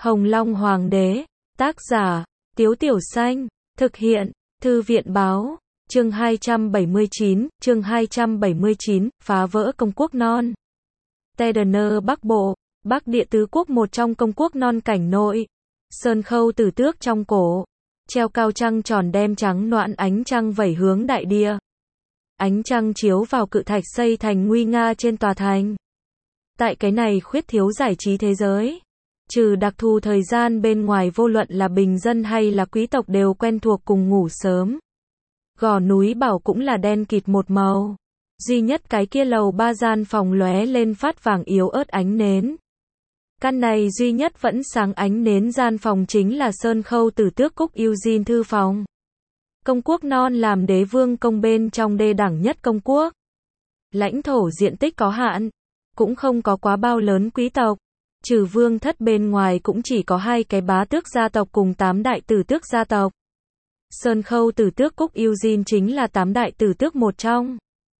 Hồng Long Hoàng đế, tác giả, Tiếu Tiểu Xanh, thực hiện, Thư viện Báo, chương 279, phá vỡ công quốc non. Tederner Bắc Bộ, Bắc Địa tứ quốc một trong công quốc non cảnh nội. Sơn khâu tử tước trong cổ, treo cao trăng tròn đem trắng noãn ánh trăng vẩy hướng đại địa. Ánh trăng chiếu vào cự thạch xây thành nguy nga trên tòa thành. Tại cái này khuyết thiếu giải trí thế giới, trừ đặc thù thời gian bên ngoài vô luận là bình dân hay là quý tộc đều quen thuộc cùng ngủ sớm. Gò núi Bảo cũng là đen kịt một màu. Duy nhất cái kia lầu 3 gian phòng lóe lên phát vàng yếu ớt ánh nến. Căn này duy nhất vẫn sáng ánh nến gian phòng chính là Sơn khâu tử tước Cúc Eugene thư phòng. Công quốc non làm đế vương công bên trong đê đẳng nhất công quốc. Lãnh thổ diện tích có hạn, cũng không có quá bao lớn quý tộc. Trừ vương thất bên ngoài cũng chỉ có 2 cái bá tước gia tộc cùng 8 đại tử tước gia tộc. Sơn khâu tử tước Cúc Eugene chính là 8 đại tử tước một trong.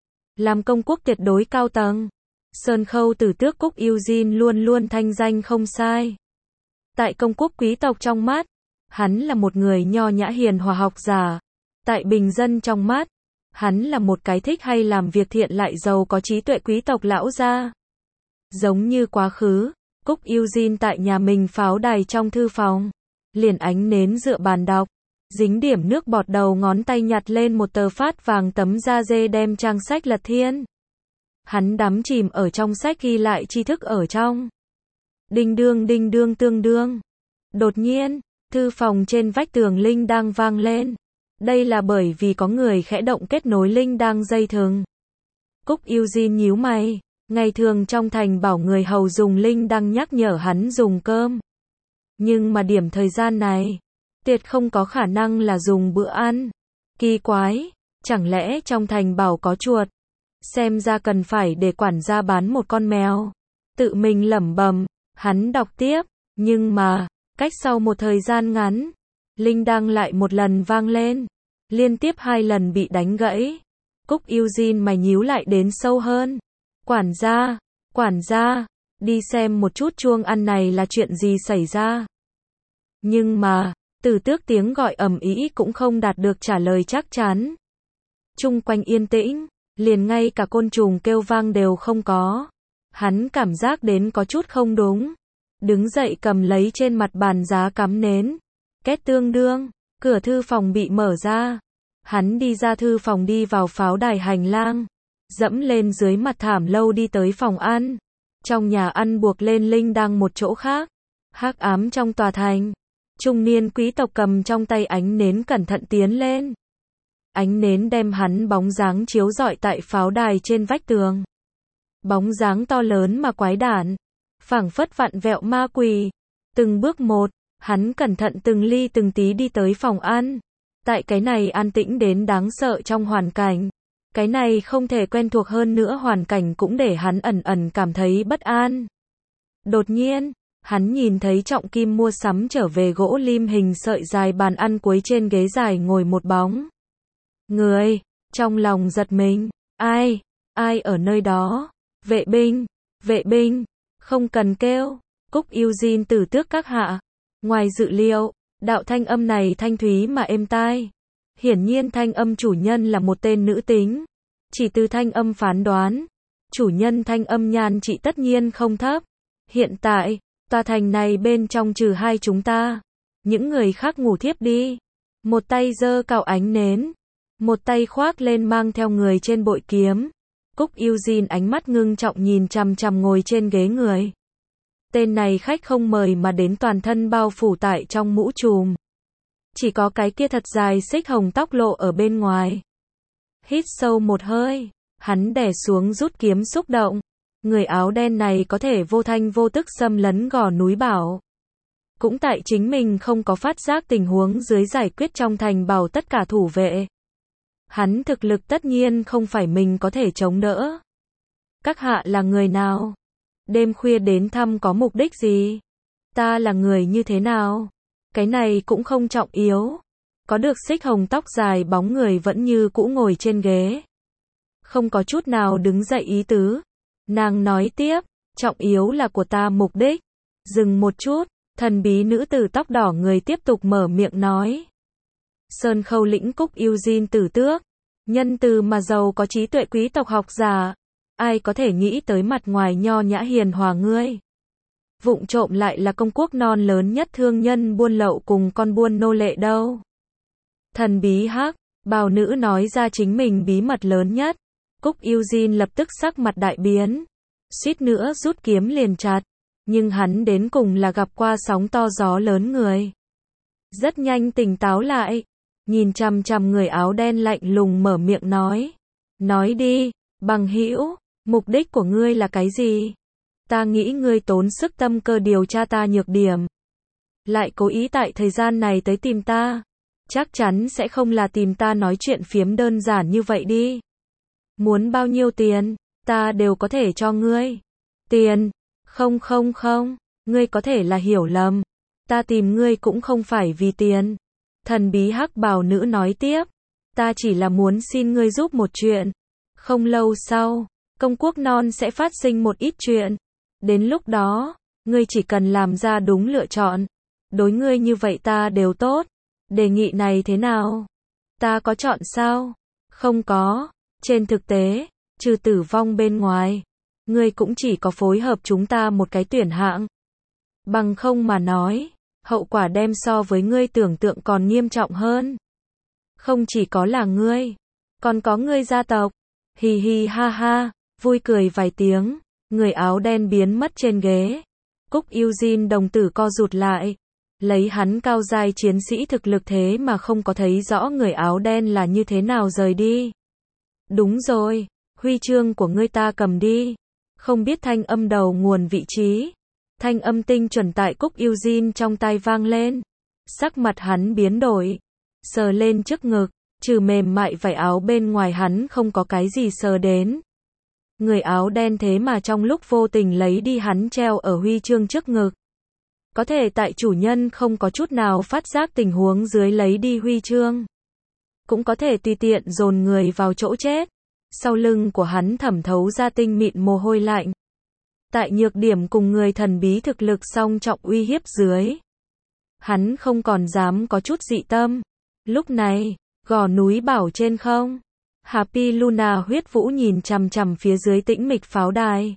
Làm công quốc tuyệt đối cao tầng, Sơn khâu tử tước Cúc Eugene luôn luôn thanh danh không sai. Tại công quốc quý tộc trong mắt, hắn là một người nho nhã hiền hòa học giả. Tại bình dân trong mắt, hắn là một cái thích hay làm việc thiện lại giàu có trí tuệ quý tộc lão gia. Giống như quá khứ, Cúc Eugene tại nhà mình pháo đài trong thư phòng, liền ánh nến dựa bàn đọc, dính điểm nước bọt đầu ngón tay nhặt lên một tờ phát vàng tấm da dê đem trang sách lật thiên. Hắn đắm chìm ở trong sách ghi lại tri thức ở trong. Đinh đương tương đương. Đột nhiên, thư phòng trên vách tường linh đang vang lên. Đây là bởi vì có người khẽ động kết nối linh đang dây thừng. Cúc Eugene nhíu mày, ngày thường trong thành bảo người hầu dùng linh đang nhắc nhở hắn dùng cơm. Nhưng mà điểm thời gian này, tuyệt không có khả năng là dùng bữa ăn. Kỳ quái, chẳng lẽ trong thành bảo có chuột? Xem ra cần phải để quản gia bán một con mèo. Tự mình lẩm bẩm, hắn đọc tiếp, nhưng mà, cách sau một thời gian ngắn, linh đang lại một lần vang lên, liên tiếp 2 lần bị đánh gãy. Cúc Eugene mày nhíu lại đến sâu hơn. Quản gia, đi xem một chút chuông ăn này là chuyện gì xảy ra. Nhưng mà, tử tước tiếng gọi ầm ĩ cũng không đạt được trả lời chắc chắn. Chung quanh yên tĩnh, liền ngay cả côn trùng kêu vang đều không có. Hắn cảm giác đến có chút không đúng. Đứng dậy cầm lấy trên mặt bàn giá cắm nến. Két tương đương, cửa thư phòng bị mở ra. Hắn đi ra thư phòng đi vào pháo đài hành lang. Dẫm lên dưới mặt thảm lâu đi tới phòng ăn. Trong nhà ăn buộc lên linh đang một chỗ khác. Hắc ám trong tòa thành. Trung niên quý tộc cầm trong tay ánh nến cẩn thận tiến lên. Ánh nến đem hắn bóng dáng chiếu rọi tại pháo đài trên vách tường. Bóng dáng to lớn mà quái đản, phảng phất vặn vẹo ma quỷ. Từng bước một, hắn cẩn thận từng ly từng tí đi tới phòng ăn. Tại cái này an tĩnh đến đáng sợ trong hoàn cảnh. Cái này không thể quen thuộc hơn nữa hoàn cảnh cũng để hắn ẩn ẩn cảm thấy bất an. Đột nhiên, hắn nhìn thấy trọng kim mua sắm trở về gỗ lim hình sợi dài bàn ăn cuối trên ghế dài ngồi một bóng người, trong lòng giật mình, ai ở nơi đó? Vệ binh, không cần kêu. Cúc Eugene tử tước các hạ. Ngoài dự liệu, đạo thanh âm này thanh thúy mà êm tai. Hiển nhiên thanh âm chủ nhân là một tên nữ tính. Chỉ từ thanh âm phán đoán, chủ nhân thanh âm nhan trị tất nhiên không thấp. Hiện tại, tòa thành này bên trong trừ 2 chúng ta, những người khác ngủ thiếp đi. Một tay giơ cạo ánh nến, một tay khoác lên mang theo người trên bội kiếm. Cúc Eugene ánh mắt ngưng trọng nhìn chằm chằm ngồi trên ghế người. Tên này khách không mời mà đến toàn thân bao phủ tại trong mũ trùm. Chỉ có cái kia thật dài xích hồng tóc lộ ở bên ngoài. Hít sâu một hơi, hắn đè xuống rút kiếm xúc động. Người áo đen này có thể vô thanh vô tức xâm lấn gò núi Bảo. Cũng tại chính mình không có phát giác tình huống dưới giải quyết trong thành Bảo tất cả thủ vệ. Hắn thực lực tất nhiên không phải mình có thể chống đỡ. Các hạ là người nào? Đêm khuya đến thăm có mục đích gì? Ta là người như thế nào? Cái này cũng không trọng yếu. Có được xích hồng tóc dài bóng người vẫn như cũ ngồi trên ghế. Không có chút nào đứng dậy ý tứ. Nàng nói tiếp, trọng yếu là của ta mục đích. Dừng một chút, Thần bí nữ tử tóc đỏ người tiếp tục mở miệng nói. Sơn Khâu lĩnh Cúc Eugene Tử Tước, nhân từ mà giàu có trí tuệ quý tộc học giả, ai có thể nghĩ tới mặt ngoài nho nhã hiền hòa ngươi. Vụng trộm lại là công quốc non lớn nhất thương nhân buôn lậu cùng con buôn nô lệ đâu. Thần bí hắc bào nữ nói ra chính mình bí mật lớn nhất. Cúc Eugene lập tức sắc mặt đại biến, suýt nữa rút kiếm liền chặt, nhưng hắn đến cùng là gặp qua sóng to gió lớn người. Rất nhanh tỉnh táo lại, nhìn chằm chằm người áo đen lạnh lùng mở miệng nói. Nói đi, bằng hữu, mục đích của ngươi là cái gì? Ta nghĩ ngươi tốn sức tâm cơ điều tra ta nhược điểm, lại cố ý tại thời gian này tới tìm ta. Chắc chắn sẽ không là tìm ta nói chuyện phiếm đơn giản như vậy đi. Muốn bao nhiêu tiền, ta đều có thể cho ngươi. Tiền? Không, ngươi có thể là hiểu lầm. Ta tìm ngươi cũng không phải vì tiền. Thần bí hắc bào nữ nói tiếp. Ta chỉ là muốn xin ngươi giúp một chuyện. Không lâu sau, công quốc non sẽ phát sinh một ít chuyện. Đến lúc đó, ngươi chỉ cần làm ra đúng lựa chọn. Đối ngươi như vậy ta đều tốt. Đề nghị này thế nào? Ta có chọn sao? Không có. Trên thực tế, trừ tử vong bên ngoài, ngươi cũng chỉ có phối hợp chúng ta một cái tuyển hạng. Bằng không mà nói, hậu quả đem so với ngươi tưởng tượng còn nghiêm trọng hơn. Không chỉ có là ngươi, còn có ngươi gia tộc. Hì hì ha ha, vui cười vài tiếng, người áo đen biến mất trên ghế. Cúc Eugene đồng tử co rụt lại. Lấy hắn cao giai chiến sĩ thực lực thế mà không có thấy rõ người áo đen là như thế nào rời đi. Đúng rồi, huy chương của ngươi ta cầm đi. Không biết thanh âm đầu nguồn vị trí. Thanh âm tinh chuẩn tại Cúc Eugene trong tai vang lên. Sắc mặt hắn biến đổi. Sờ lên trước ngực, trừ mềm mại vải áo bên ngoài hắn không có cái gì sờ đến. Người áo đen thế mà trong lúc vô tình lấy đi hắn treo ở huy chương trước ngực. Có thể tại chủ nhân không có chút nào phát giác tình huống dưới lấy đi huy chương. Cũng có thể tùy tiện dồn người vào chỗ chết. Sau lưng của hắn thẩm thấu ra tinh mịn mồ hôi lạnh. Tại nhược điểm cùng người thần bí thực lực song trọng uy hiếp dưới, hắn không còn dám có chút dị tâm. Lúc này, gò núi bảo trên không, Happy Luna huyết vũ nhìn chằm chằm phía dưới tĩnh mịch pháo đài.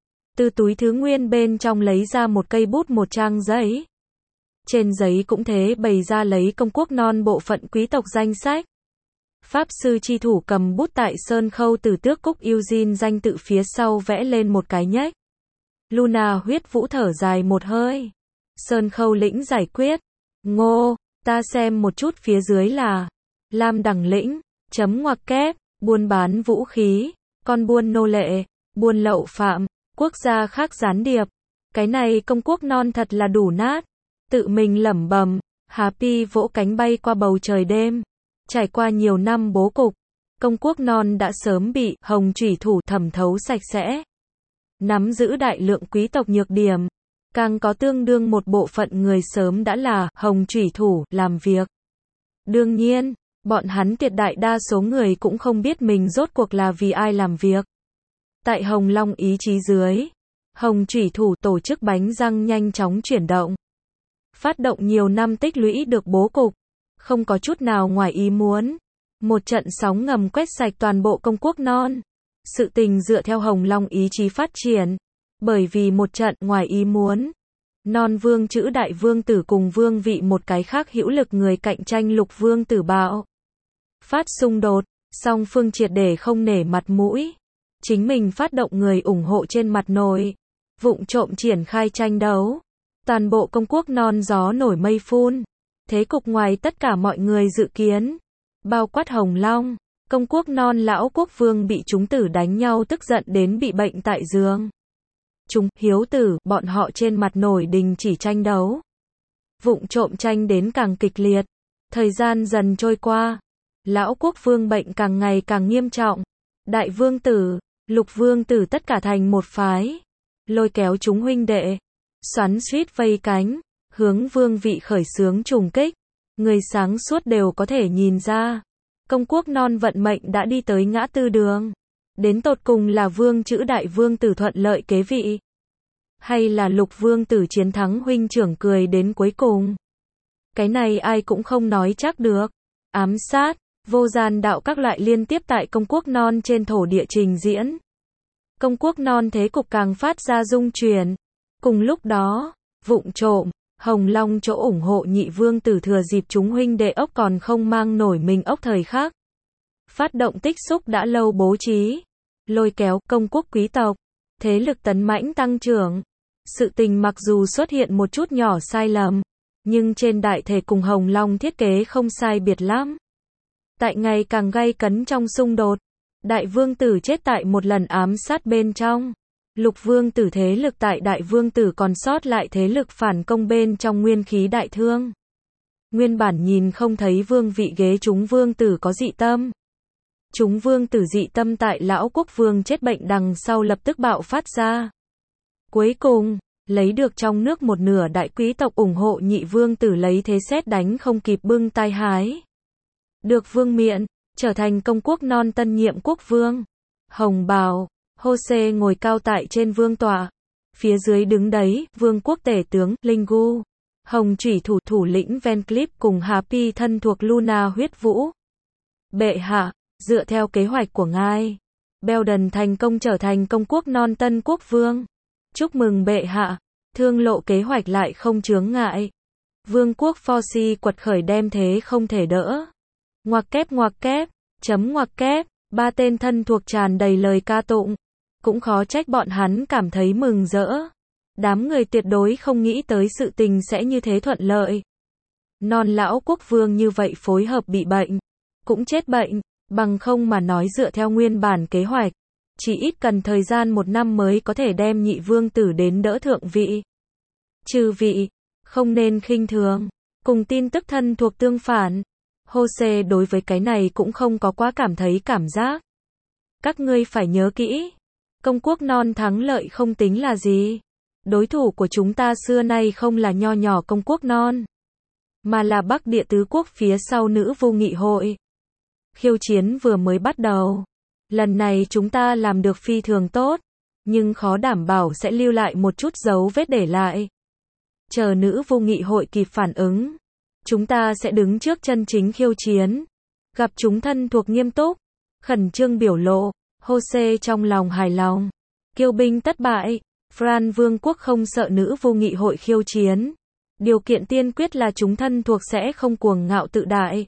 Từ túi thứ nguyên bên trong lấy ra một cây bút một trang giấy. Trên giấy cũng thế bày ra lấy công quốc non bộ phận quý tộc danh sách. Pháp sư chi thủ cầm bút tại Sơn Khâu Tử Tước Cúc Eugene danh tự phía sau vẽ lên một cái nhách. Luna huyết vũ thở dài một hơi. Sơn Khâu lĩnh giải quyết. Ngô, ta xem một chút phía dưới là Lam Đằng lĩnh, chấm ngoặc kép, buôn bán vũ khí, con buôn nô lệ, buôn lậu phạm, quốc gia khác gián điệp. Cái này công quốc non thật là đủ nát. Tự mình lẩm bẩm, Happy vỗ cánh bay qua bầu trời đêm. Trải qua nhiều năm bố cục, công quốc non đã sớm bị hồng chủy thủ thẩm thấu sạch sẽ. Nắm giữ đại lượng quý tộc nhược điểm, càng có tương đương một bộ phận người sớm đã là hồng chủy thủ làm việc. Đương nhiên, bọn hắn tuyệt đại đa số người cũng không biết mình rốt cuộc là vì ai làm việc. Tại Hồng Long ý chí dưới, hồng chủy thủ tổ chức bánh răng nhanh chóng chuyển động. Phát động nhiều năm tích lũy được bố cục, không có chút nào ngoài ý muốn. Một trận sóng ngầm quét sạch toàn bộ công quốc non. Sự tình dựa theo Hồng Long ý chí phát triển. Bởi vì một trận ngoài ý muốn, non vương chữ đại vương tử cùng vương vị một cái khác hữu lực người cạnh tranh lục vương tử bạo phát xung đột, song phương triệt để không nể mặt mũi. Chính mình phát động người ủng hộ trên mặt nổi, vụng trộm triển khai tranh đấu. Toàn bộ công quốc non gió nổi mây phun. Thế cục ngoài tất cả mọi người dự kiến. Bao quát Hồng Long, công quốc non lão quốc vương bị chúng tử đánh nhau tức giận đến bị bệnh tại giường. Chúng, hiếu tử, bọn họ trên mặt nổi đình chỉ tranh đấu. Vụng trộm tranh đến càng kịch liệt. Thời gian dần trôi qua. Lão quốc vương bệnh càng ngày càng nghiêm trọng. Đại vương tử, lục vương tử tất cả thành một phái. Lôi kéo chúng huynh đệ. Xoắn xuýt vây cánh. Hướng vương vị khởi xướng trùng kích. Người sáng suốt đều có thể nhìn ra. Công quốc non vận mệnh đã đi tới ngã tư đường. Đến tột cùng là vương chữ đại vương tử thuận lợi kế vị. Hay là Lục Vương tử chiến thắng huynh trưởng cười đến cuối cùng? Cái này ai cũng không nói chắc được. Ám sát, vô gian đạo các loại liên tiếp tại công quốc non trên thổ địa trình diễn. Công quốc non thế cục càng phát ra rung chuyển. Cùng lúc đó, vụng trộm, Hồng Long chỗ ủng hộ nhị vương tử thừa dịp chúng huynh đệ ốc còn không mang nổi mình ốc thời khắc. Phát động tích xúc đã lâu bố trí, lôi kéo công quốc quý tộc, thế lực tấn mãnh tăng trưởng. Sự tình mặc dù xuất hiện một chút nhỏ sai lầm, nhưng trên đại thể cùng Hồng Long thiết kế không sai biệt lắm. Tại ngày càng gay cấn trong xung đột, đại vương tử chết tại một lần ám sát bên trong. Lục vương tử thế lực tại đại vương tử còn sót lại thế lực phản công bên trong nguyên khí đại thương. Nguyên bản nhìn không thấy vương vị ghế chúng vương tử có dị tâm. Chúng vương tử dị tâm tại lão quốc vương chết bệnh đằng sau lập tức bạo phát ra. Cuối cùng, lấy được trong nước một nửa đại quý tộc ủng hộ nhị vương tử lấy thế sét đánh không kịp bưng tai hái. Được vương miện, trở thành công quốc non tân nhiệm quốc vương. Hồng bào, Hô-xê ngồi cao tại trên vương tọa. Phía dưới đứng đấy, vương quốc tể tướng, Linh Gu. Hồng chủy thủ thủ lĩnh Van Cleef cùng Happy thân thuộc Luna huyết vũ. Bệ hạ, dựa theo kế hoạch của ngài, Belden thành công trở thành công quốc non tân quốc vương. Chúc mừng bệ hạ, thương lộ kế hoạch lại không chướng ngại. Vương quốc Forsi quật khởi đem thế không thể đỡ. Ngoặc kép, chấm ngoặc kép, ba tên thân thuộc tràn đầy lời ca tụng. Cũng khó trách bọn hắn cảm thấy mừng rỡ. Đám người tuyệt đối không nghĩ tới sự tình sẽ như thế thuận lợi. Non lão quốc vương như vậy phối hợp bị bệnh, cũng chết bệnh, bằng không mà nói dựa theo nguyên bản kế hoạch. Chỉ ít cần thời gian 1 năm mới có thể đem nhị vương tử đến đỡ thượng vị. Trừ vị, không nên khinh thường. Cùng tin tức thân thuộc tương phản. Hô-xê đối với cái này cũng không có quá cảm thấy cảm giác. Các ngươi phải nhớ kỹ. Công quốc non thắng lợi không tính là gì. Đối thủ của chúng ta xưa nay không là nho nhỏ công quốc non, mà là Bắc Địa tứ quốc phía sau Nữ Vu Nghị hội. Khiêu chiến vừa mới bắt đầu. Lần này chúng ta làm được phi thường tốt, nhưng khó đảm bảo sẽ lưu lại một chút dấu vết để lại. Chờ Nữ Vu Nghị hội kịp phản ứng, chúng ta sẽ đứng trước chân chính khiêu chiến. Gặp chúng thân thuộc nghiêm túc, khẩn trương biểu lộ, Hô-xê trong lòng hài lòng. Kiêu binh tất bại, Fran vương quốc không sợ Nữ Vu Nghị hội khiêu chiến. Điều kiện tiên quyết là chúng thân thuộc sẽ không cuồng ngạo tự đại,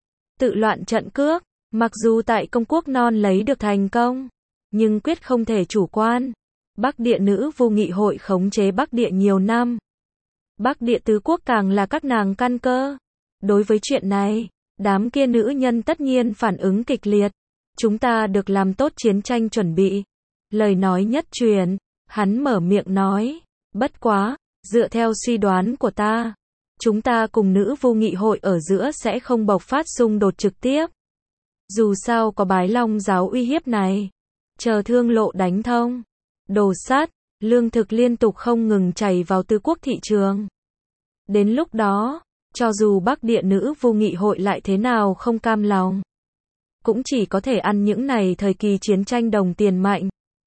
tự loạn trận cước. Mặc dù tại công quốc non lấy được thành công, nhưng quyết không thể chủ quan. Bắc Địa Nữ Vu Nghị hội khống chế Bắc Địa nhiều năm. Bắc Địa tứ quốc càng là các nàng căn cơ. Đối với chuyện này, đám kia nữ nhân tất nhiên phản ứng kịch liệt. Chúng ta được làm tốt chiến tranh chuẩn bị. Lời nói nhất truyền, hắn mở miệng nói, bất quá, dựa theo suy đoán của ta, chúng ta cùng Nữ Vu Nghị hội ở giữa sẽ không bộc phát xung đột trực tiếp. Dù sao có Bái Long giáo uy hiếp này, chờ thương lộ đánh thông, đồ sắt, lương thực liên tục không ngừng chảy vào tứ quốc thị trường. Đến lúc đó, cho dù Bắc Địa Nữ Vu Nghị hội lại thế nào không cam lòng, cũng chỉ có thể ăn những này thời kỳ chiến tranh đồng tiền mạnh.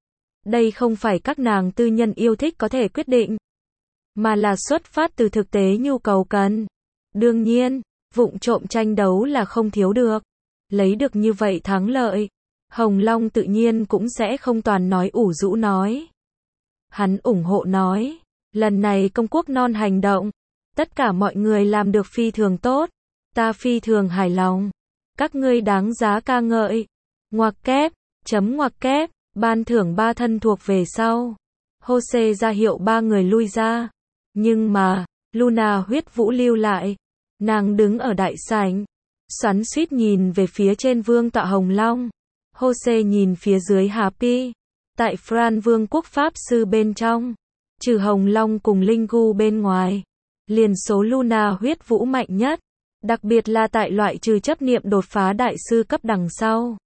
Đây không phải các nàng tư nhân yêu thích có thể quyết định, mà là xuất phát từ thực tế nhu cầu cần. Đương nhiên, vụng trộm tranh đấu là không thiếu được. Lấy được như vậy thắng lợi, Hồng Long tự nhiên cũng sẽ không toàn nói ủ rũ nói. Hắn ủng hộ nói, lần này công quốc non hành động, tất cả mọi người làm được phi thường tốt, ta phi thường hài lòng, các ngươi đáng giá ca ngợi. Ngoặc kép, chấm ngoặc kép, ban thưởng 3 thân thuộc về sau. Hô-xê ra hiệu 3 người lui ra, nhưng mà, Luna huyết vũ lưu lại, nàng đứng ở đại sảnh. Xoắn xuýt nhìn về phía trên vương tọa Hồng Long. Hô-xê nhìn phía dưới Happy. Tại Fran vương quốc pháp sư bên trong, trừ Hồng Long cùng Linh Gu bên ngoài, liền số Luna huyết vũ mạnh nhất. Đặc biệt là tại loại trừ chấp niệm đột phá đại sư cấp đằng sau.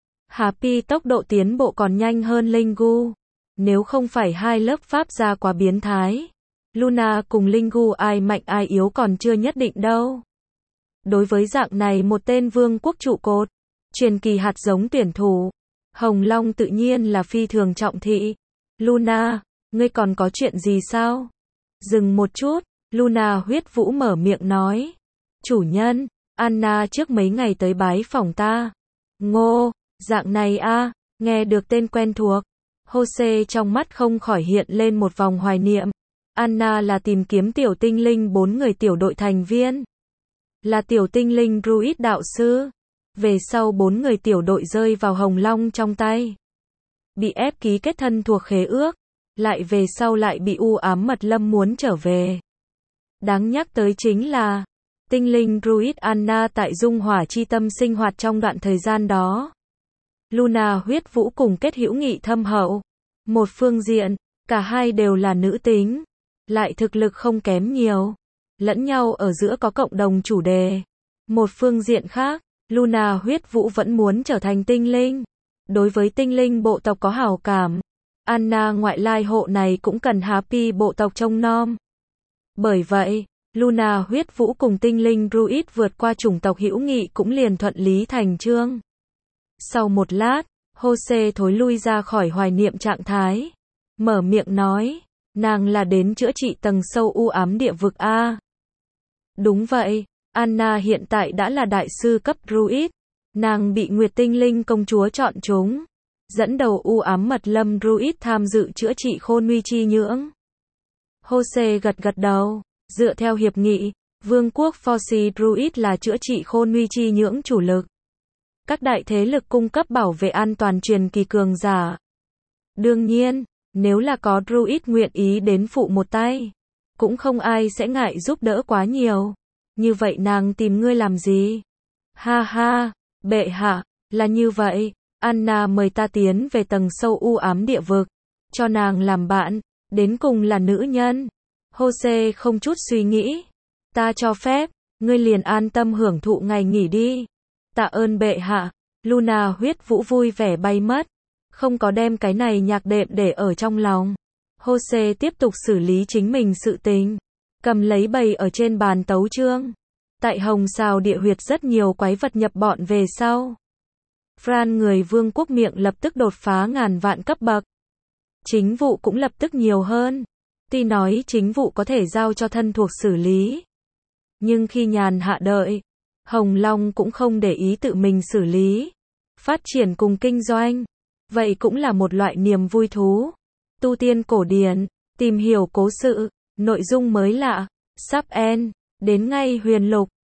Happy tốc độ tiến bộ còn nhanh hơn Linh Gu. Nếu không phải hai lớp pháp gia quá biến thái, Luna cùng Linh Gu ai mạnh ai yếu còn chưa nhất định đâu. Đối với dạng này một tên vương quốc trụ cột, truyền kỳ hạt giống tuyển thủ, Hồng Long tự nhiên là phi thường trọng thị. Luna, Ngươi còn có chuyện gì sao? Dừng một chút, Luna huyết vũ mở miệng nói. Chủ nhân, Anna trước mấy ngày tới bái phỏng ta. Ngô, dạng này a, nghe được tên quen thuộc. Jose trong mắt không khỏi hiện lên một vòng hoài niệm. Anna là tìm kiếm tiểu tinh linh 4 người tiểu đội thành viên. Là tiểu tinh linh Druid đạo sư. Về sau 4 người tiểu đội rơi vào Hồng Long trong tay. Bị ép ký kết thân thuộc khế ước. Lại về sau lại bị u ám mật lâm muốn trở về. Đáng nhắc tới chính là tinh linh Druid Anna tại dung hỏa chi tâm sinh hoạt trong đoạn thời gian đó. Luna huyết vũ cùng kết hữu nghị thâm hậu. Một phương diện, cả hai đều là nữ tính. Lại thực lực không kém nhiều. Lẫn nhau ở giữa có cộng đồng chủ đề. Một phương diện khác, Luna huyết vũ vẫn muốn trở thành tinh linh. Đối với tinh linh bộ tộc có hảo cảm. Anna ngoại lai hộ này cũng cần Happy bộ tộc trông nom. Bởi vậy, Luna huyết vũ cùng tinh linh Druid vượt qua chủng tộc hữu nghị cũng liền thuận lý thành chương. Sau một lát, Jose thối lui ra khỏi hoài niệm trạng thái. Mở miệng nói, nàng là đến chữa trị tầng sâu u ám địa vực A. Đúng vậy, Anna hiện tại đã là đại sư cấp Druid. Nàng bị Nguyệt Tinh Linh công chúa chọn chúng. Dẫn đầu u ám mật lâm Druid tham dự chữa trị khôn nguy chi nhưỡng. Jose gật gật đầu. Dựa theo hiệp nghị, Vương quốc Forcy Druid là chữa trị khôn nguy chi nhưỡng chủ lực. Các đại thế lực cung cấp bảo vệ an toàn truyền kỳ cường giả. Đương nhiên, nếu là có Druid nguyện ý đến phụ một tay, cũng không ai sẽ ngại giúp đỡ quá nhiều. Như vậy nàng tìm ngươi làm gì? Ha ha, bệ hạ, là như vậy, Anna mời ta tiến về tầng sâu u ám địa vực, cho nàng làm bạn, đến cùng là nữ nhân. Jose không chút suy nghĩ. Ta cho phép, ngươi liền an tâm hưởng thụ ngày nghỉ đi. Tạ ơn bệ hạ. Luna huyết vũ vui vẻ bay mất. Không có đem cái này nhạc đệm để ở trong lòng. Jose tiếp tục xử lý chính mình sự tình. Cầm lấy bày ở trên bàn tấu chương. Tại Hồng Sào địa huyệt rất nhiều quái vật nhập bọn về sau. Fran người vương quốc miệng lập tức đột phá ngàn vạn cấp bậc. Chính vụ cũng lập tức nhiều hơn. Tuy nói chính vụ có thể giao cho thân thuộc xử lý. Nhưng khi nhàn hạ đợi, Hồng Long cũng không để ý tự mình xử lý. Phát triển cùng kinh doanh. Vậy cũng là một loại niềm vui thú. Tu tiên cổ điển, tìm hiểu cố sự, nội dung mới lạ, sắp end, đến ngay huyền lục.